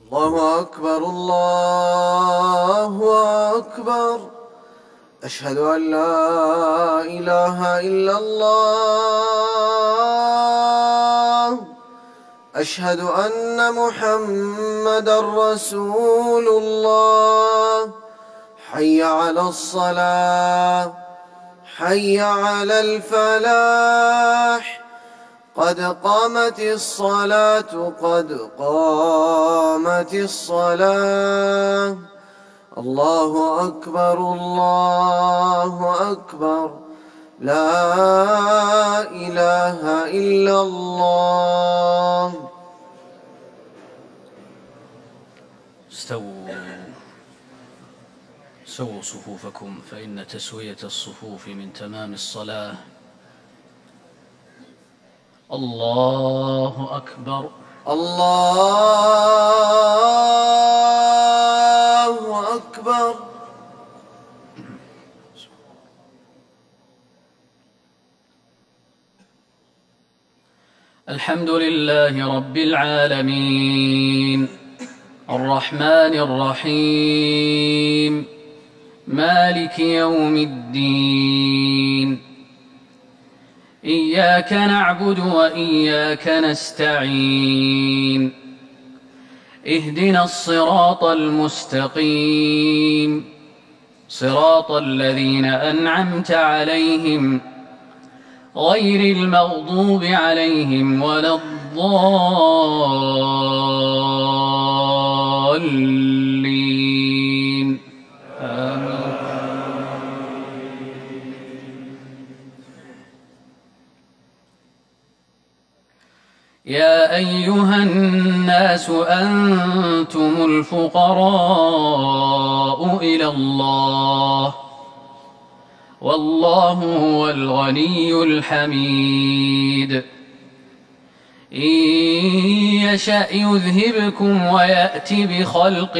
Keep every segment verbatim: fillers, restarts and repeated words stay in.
الله أكبر الله أكبر. أشهد أن لا إله إلا الله. أشهد أن محمدًا رسول الله. حي على الصلاة، حي على الفلاح، قد قامت الصلاة قد قامت الصلاة. الله أكبر الله أكبر. لا إله إلا الله. استووا سووا صفوفكم فإن تسوية الصفوف من تمام الصلاة. الله أكبر. الله أكبر. الحمد لله رب العالمين، الرحمن الرحيم، مالك يوم الدين. إياك نعبد وإياك نستعين. اهدنا الصراط المستقيم، صراط الذين أنعمت عليهم غير المغضوب عليهم ولا الضالين. آمين. يا أيها الناس أنتم الفقراء إلى الله والله هو الغني الحميد. إن يشأ يذهبكم ويأت بخلق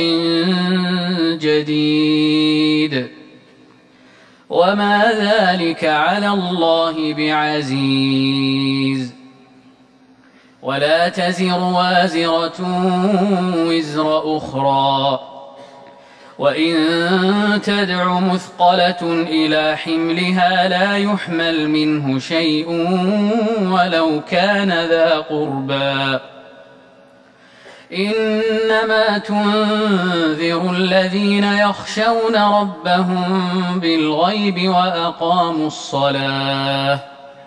جديد وما ذلك على الله بعزيز. ولا تزر وازرة وزر أخرى، وإن تدع مثقلة إلى حملها لا يحمل منه شيء ولو كان ذا قربى. إنما تنذر الذين يخشون ربهم بالغيب وأقاموا الصلاة.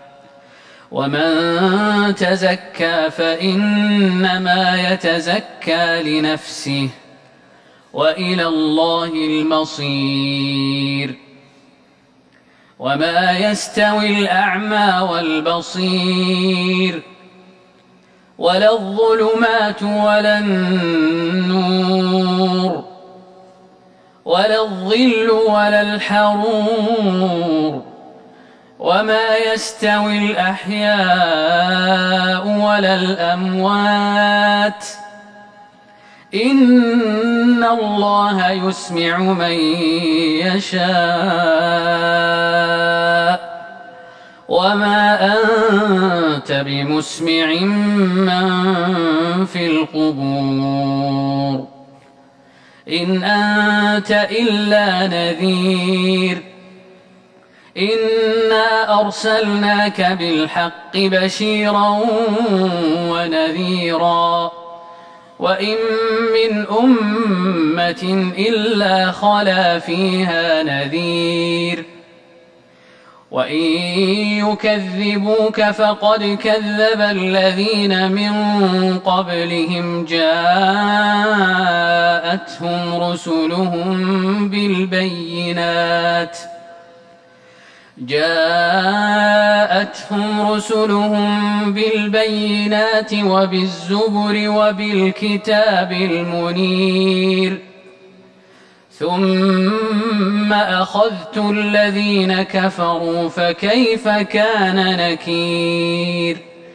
ومن تزكى فإنما يتزكى لنفسه وإلى الله المصير. وما يستوي الأعمى والبصير ولا الظلمات ولا النور ولا الظل ولا الحرور. وما يستوي الأحياء ولا الأموات. إن الله يسمع من يشاء وما أنت بمسمع من في القبور. إن أنت إلا نذير. إنا أرسلناك بالحق بشيرا ونذيرا وإن من أمة إلا خلا فيها نذير. وإن يكذبوك فقد كذب الذين من قبلهم جاءتهم رسلهم بالبينات جاءتهم رسلهم بالبينات وبالزبر وبالكتاب المنير. ثم أخذت الذين كفروا فكيف كان نكير.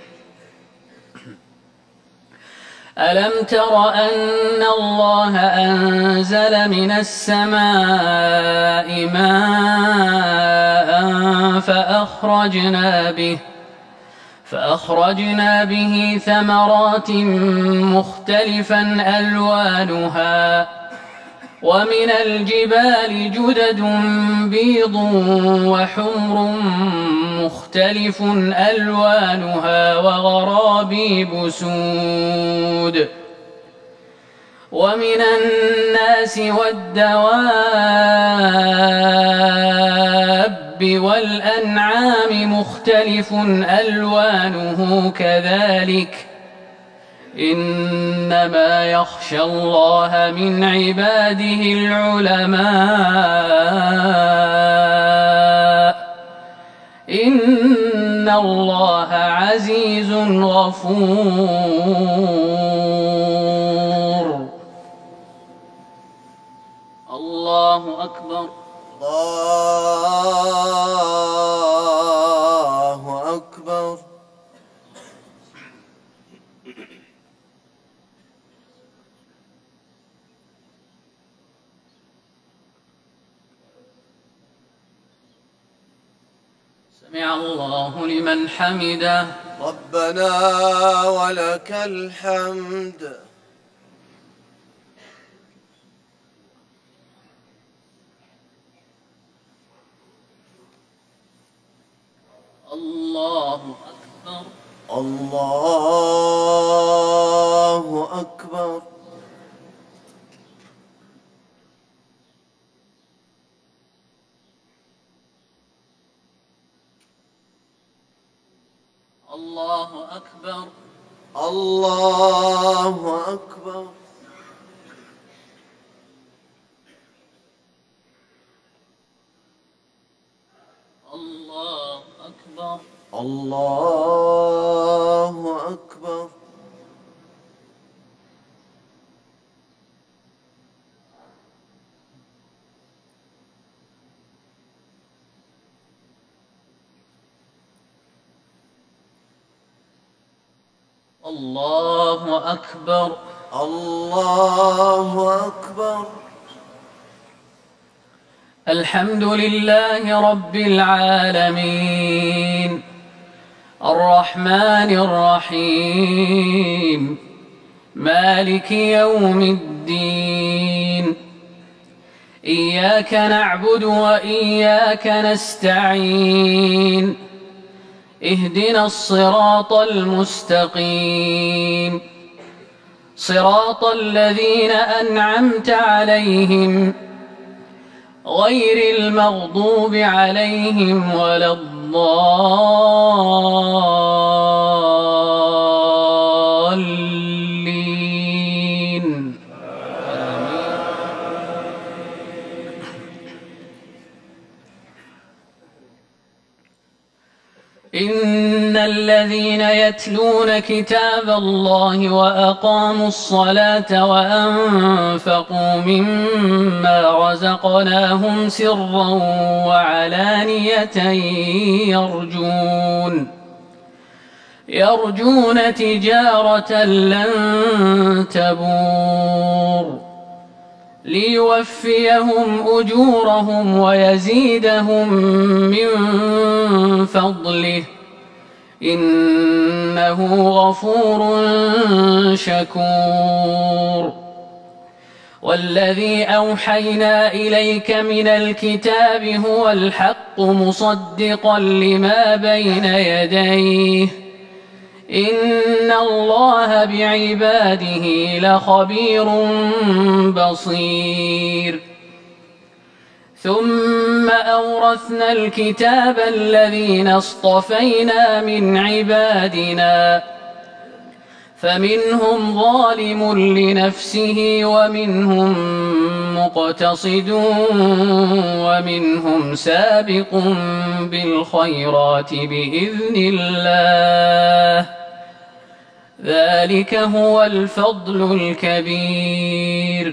ألم تر أن الله أنزل من السماء ماء فأخرجنا به فأخرجنا به ثمرات مختلفا ألوانها ومن الجبال جدد بيض وحمر مختلف ألوانها وغرابيب سود ومن الناس والدواب والأنعام مختلف ألوانه كذلك إنما يخشى الله من عباده العلماء إن الله عزيز غفور. الله أكبر. الله أكبر. سمع الله لمن حمده. ربنا ولك الحمد. الله أكبر. الله أكبر. الله أكبر. الله أكبر. الله أكبر. الله أكبر. الله أكبر. الله أكبر. الحمد لله رب العالمين الرحمن الرحيم مالك يوم الدين إياك نعبد وإياك نستعين اهدنا الصراط المستقيم صراط الذين أنعمت عليهم غير المغضوب عليهم ولا الضالين. إن الذين يتلون كتاب الله وأقاموا الصلاة وأنفقوا مما رزقناهم سرا وعلانية يرجون يرجون تجارة لن تبور ليوفيهم أجورهم ويزيدهم من فضله إنه غفور شكور. والذي أوحينا إليك من الكتاب هو الحق مصدقا لما بين يديه إن الله بعباده لخبير بصير. ثم أورثنا الكتاب الذين اصطفينا من عبادنا فمنهم ظالم لنفسه ومنهم مقتصد ومنهم سابق بالخيرات بإذن الله ذلك هو الفضل الكبير.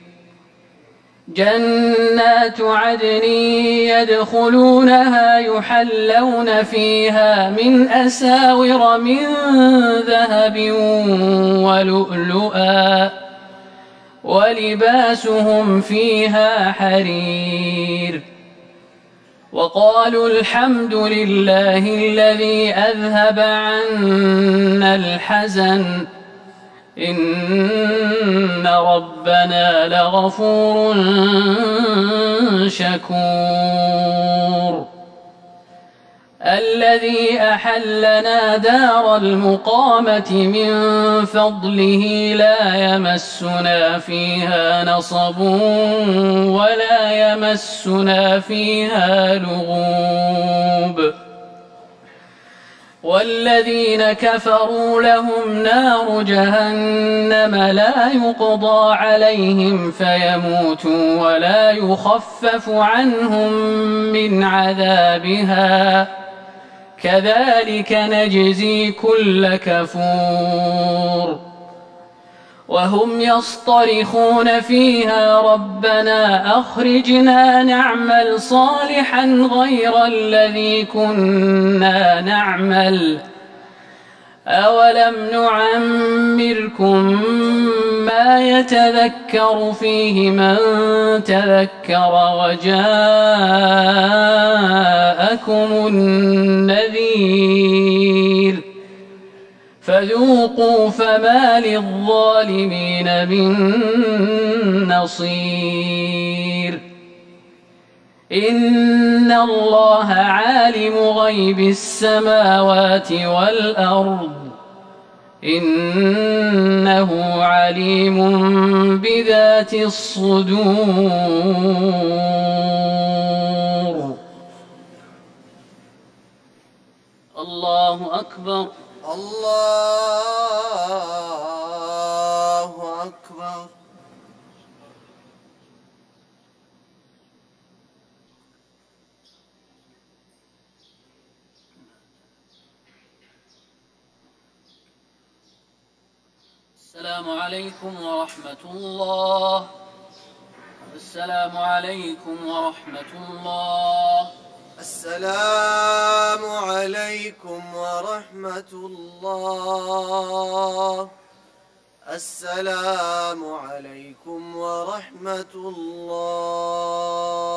جنات عدن يدخلونها يحلون فيها من أساور من ذهب ولؤلؤا ولباسهم فيها حرير وقالوا الحمد لله الذي أذهب عنا الحزن إن ربنا لغفور شكور الذي أحلنا دار المقامة من فضله لا يمسنا فيها نصب ولا يمسنا فيها لغوب والذين كفروا لهم نار جهنم لا يقضى عليهم فيموتوا ولا يخفف عنهم من عذابها كذلك نجزي كل كفور وهم يصطرخون فيها ربنا أخرجنا نعمل صالحا غير الذي كنا نعمل أولم نعمركم ما يتذكر فيه من تذكر وجاءكم النذير فذوقوا فما للظالمين من نصير إن الله عالم غيب السماوات والأرض إنه عليم بذات الصدور. الله أكبر. الله أكبر. السلام عليكم ورحمة الله. السلام عليكم ورحمة الله. السلام عليكم ورحمة الله. السلام عليكم ورحمة الله.